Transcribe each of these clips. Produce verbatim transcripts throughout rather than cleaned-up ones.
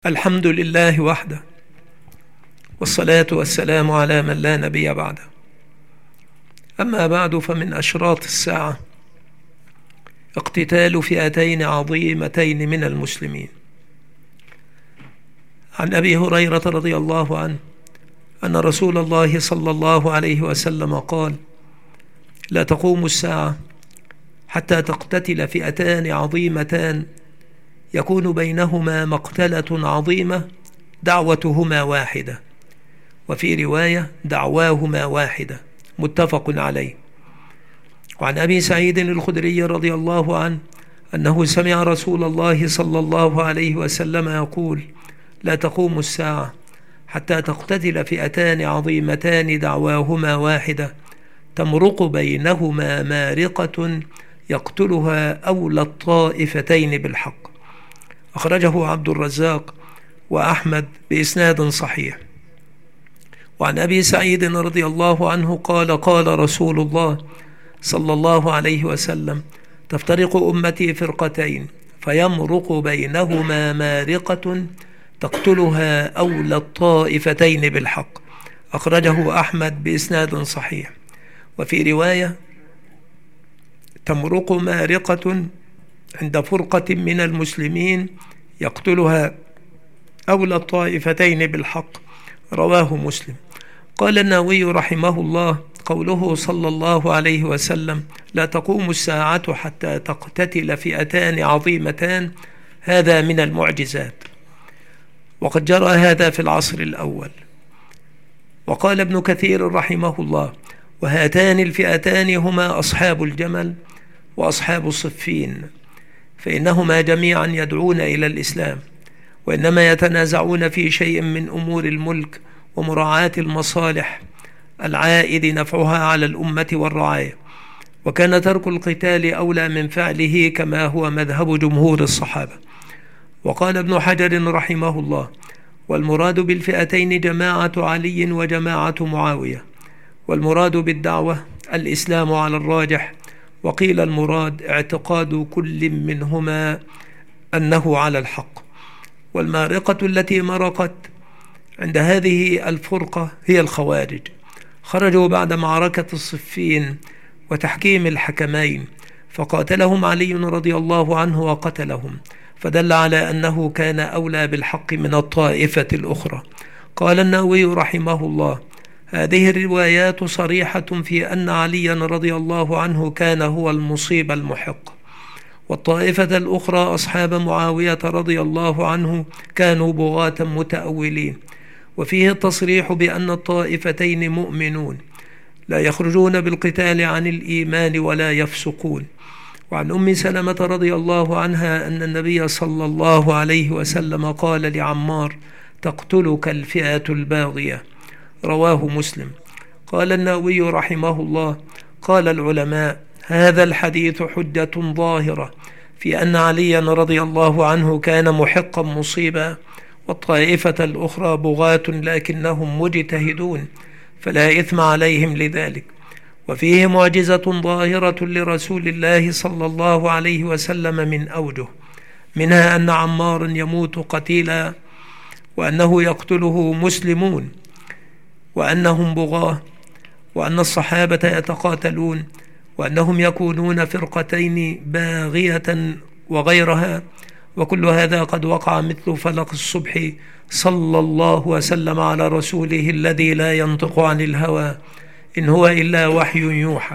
الحمد لله وحده، والصلاة والسلام على من لا نبي بعده. أما بعد، فمن أشراط الساعة اقتتال فئتين عظيمتين من المسلمين. عن أبي هريرة رضي الله عنه أن رسول الله صلى الله عليه وسلم قال: لا تقوم الساعة حتى تقتتل فئتان عظيمتان يكون بينهما مقتلة عظيمة دعوتهما واحدة، وفي رواية دعواهما واحدة، متفق عليه. وعن أبي سعيد الخدري رضي الله عنه أنه سمع رسول الله صلى الله عليه وسلم يقول: لا تقوم الساعة حتى تقتتل فئتان عظيمتان دعواهما واحدة تمرق بينهما مارقة يقتلها أولى الطائفتين بالحق. أخرجه عبد الرزاق وأحمد بإسناد صحيح. وعن أبي سعيد رضي الله عنه قال: قال رسول الله صلى الله عليه وسلم: تفترق أمتي فرقتين فيمرق بينهما مارقة تقتلها أولى الطائفتين بالحق. أخرجه أحمد بإسناد صحيح. وفي رواية: تمرق مارقة عند فرقة من المسلمين يقتلها أولى الطائفتين بالحق. رواه مسلم. قال النووي رحمه الله: قوله صلى الله عليه وسلم: لا تقوم الساعة حتى تقتتل فئتان عظيمتان، هذا من المعجزات، وقد جرى هذا في العصر الأول. وقال ابن كثير رحمه الله: وهاتان الفئتان هما أصحاب الجمل وأصحاب الصفين، فإنهما جميعا يدعون إلى الإسلام، وإنما يتنازعون في شيء من أمور الملك ومراعاة المصالح العائد نفعها على الأمة والرعاية، وكان ترك القتال أولى من فعله كما هو مذهب جمهور الصحابة. وقال ابن حجر رحمه الله: والمراد بالفئتين جماعة علي وجماعة معاوية، والمراد بالدعوة الإسلام على الراجح، وقيل المراد اعتقاد كل منهما أنه على الحق. والمارقة التي مرقت عند هذه الفرقة هي الخوارج، خرجوا بعد معركة الصفين وتحكيم الحكمين، فقاتلهم علي رضي الله عنه وقتلهم، فدل على أنه كان أولى بالحق من الطائفة الأخرى. قال النووي رحمه الله: هذه الروايات صريحة في أن عليا رضي الله عنه كان هو المصيب المحق، والطائفة الأخرى أصحاب معاوية رضي الله عنه كانوا بغاة متأولين. وفيه التصريح بأن الطائفتين مؤمنون لا يخرجون بالقتال عن الإيمان ولا يفسقون. وعن أم سلمة رضي الله عنها أن النبي صلى الله عليه وسلم قال لعمار: تقتلك الفئة الباغية. رواه مسلم. قال النووي رحمه الله: قال العلماء: هذا الحديث حجة ظاهرة في أن عليا رضي الله عنه كان محقا مصيبا، والطائفة الأخرى بغاة لكنهم مجتهدون فلا إثم عليهم لذلك. وفيه معجزة ظاهرة لرسول الله صلى الله عليه وسلم من أوجه، منها أن عمار يموت قتيلا، وأنه يقتله مسلمون، وأنهم بغاة، وأن الصحابة يتقاتلون، وأنهم يكونون فرقتين باغية وغيرها. وكل هذا قد وقع مثل فلق الصبح صلى الله وسلم على رسوله الذي لا ينطق عن الهوى إن هو إلا وحي يوحى.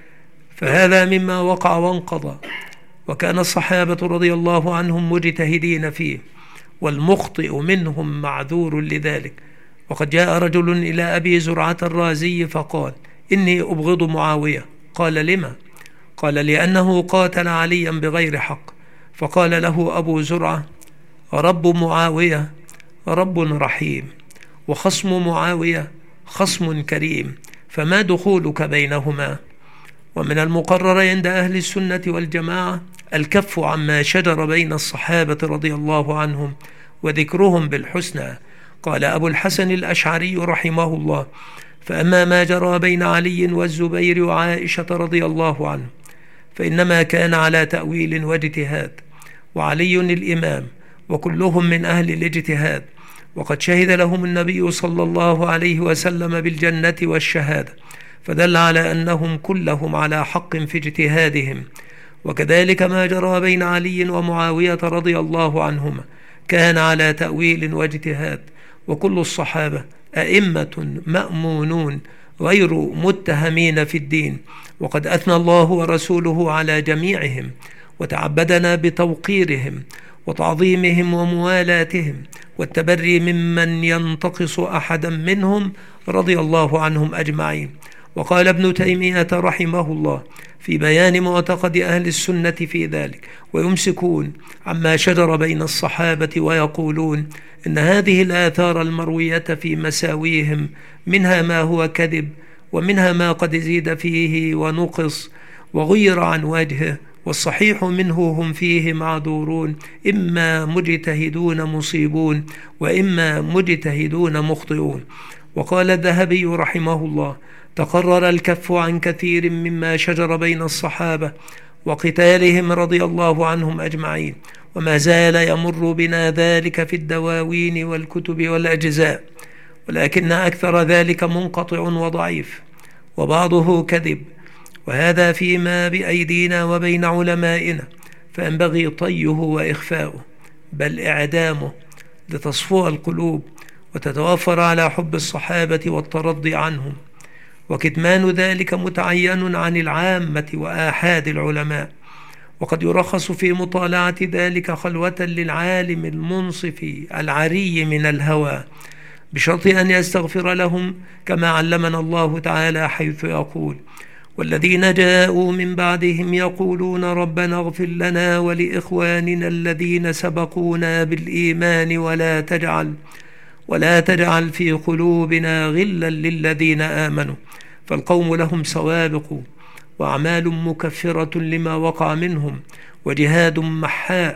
فهذا مما وقع وانقضى، وكان الصحابة رضي الله عنهم مجتهدين فيه، والمخطئ منهم معذور لذلك. وقد جاء رجل إلى أبي زرعة الرازي فقال: إني أبغض معاوية. قال: لما؟ قال: لأنه قاتل عليا بغير حق. فقال له أبو زرعة: رب معاوية رب رحيم، وخصم معاوية خصم كريم، فما دخولك بينهما؟ ومن المقرر عند أهل السنة والجماعة الكف عما شجر بين الصحابة رضي الله عنهم وذكرهم بالحسنى. قال أبو الحسن الأشعري رحمه الله: فأما ما جرى بين علي والزبير وعائشة رضي الله عنه فإنما كان على تأويل واجتهاد، وعلي الإمام وكلهم من أهل الاجتهاد، وقد شهد لهم النبي صلى الله عليه وسلم بالجنة والشهادة، فدل على أنهم كلهم على حق في اجتهادهم. وكذلك ما جرى بين علي ومعاوية رضي الله عنهما كان على تأويل واجتهاد، وكل الصحابة أئمة مأمونون غير متهمين في الدين، وقد أثنى الله ورسوله على جميعهم وتعبدنا بتوقيرهم وتعظيمهم وموالاتهم والتبري ممن ينتقص أحدا منهم رضي الله عنهم أجمعين. وقال ابن تيمية رحمه الله في بيان معتقد أهل السنة في ذلك: ويمسكون عما شجر بين الصحابة ويقولون إن هذه الآثار المروية في مساويهم منها ما هو كذب، ومنها ما قد زيد فيه ونقص وغير عن وجهه، والصحيح منه هم فيه معذورون، إما مجتهدون مصيبون وإما مجتهدون مخطئون. وقال الذهبي رحمه الله: تقرر الكف عن كثير مما شجر بين الصحابة وقتالهم رضي الله عنهم أجمعين، وما زال يمر بنا ذلك في الدواوين والكتب والأجزاء، ولكن أكثر ذلك منقطع وضعيف، وبعضه كذب، وهذا فيما بأيدينا وبين علمائنا، فينبغي طيه وإخفاؤه بل إعدامه لتصفو القلوب وتتوفر على حب الصحابة والترضي عنهم. وكتمان ذلك متعين عن العامة وآحاد العلماء، وقد يرخص في مطالعة ذلك خلوة للعالم المنصف العري من الهوى، بشرط أن يستغفر لهم كما علمنا الله تعالى حيث يقول: والذين جاءوا من بعدهم يقولون ربنا اغفر لنا ولإخواننا الذين سبقونا بالإيمان ولا تجعل ولا تجعل في قلوبنا غلا للذين آمنوا. فالقوم لهم سوابق وأعمال مكفرة لما وقع منهم، وجهاد محاء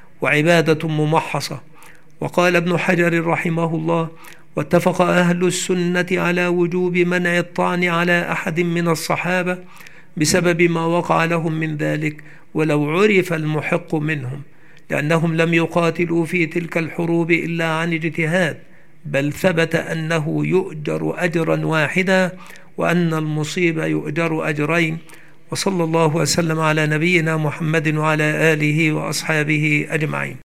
وعبادة ممحصة. وقال ابن حجر رحمه الله: واتفق أهل السنة على وجوب منع الطعن على أحد من الصحابة بسبب ما وقع لهم من ذلك ولو عرف المحق منهم، لأنهم لم يقاتلوا في تلك الحروب إلا عن اجتهاد، بل ثبت أنه يؤجر أجرا واحدا وأن المصيب يؤجر أجرين. وصلى الله وسلم على نبينا محمد وعلى آله وأصحابه أجمعين.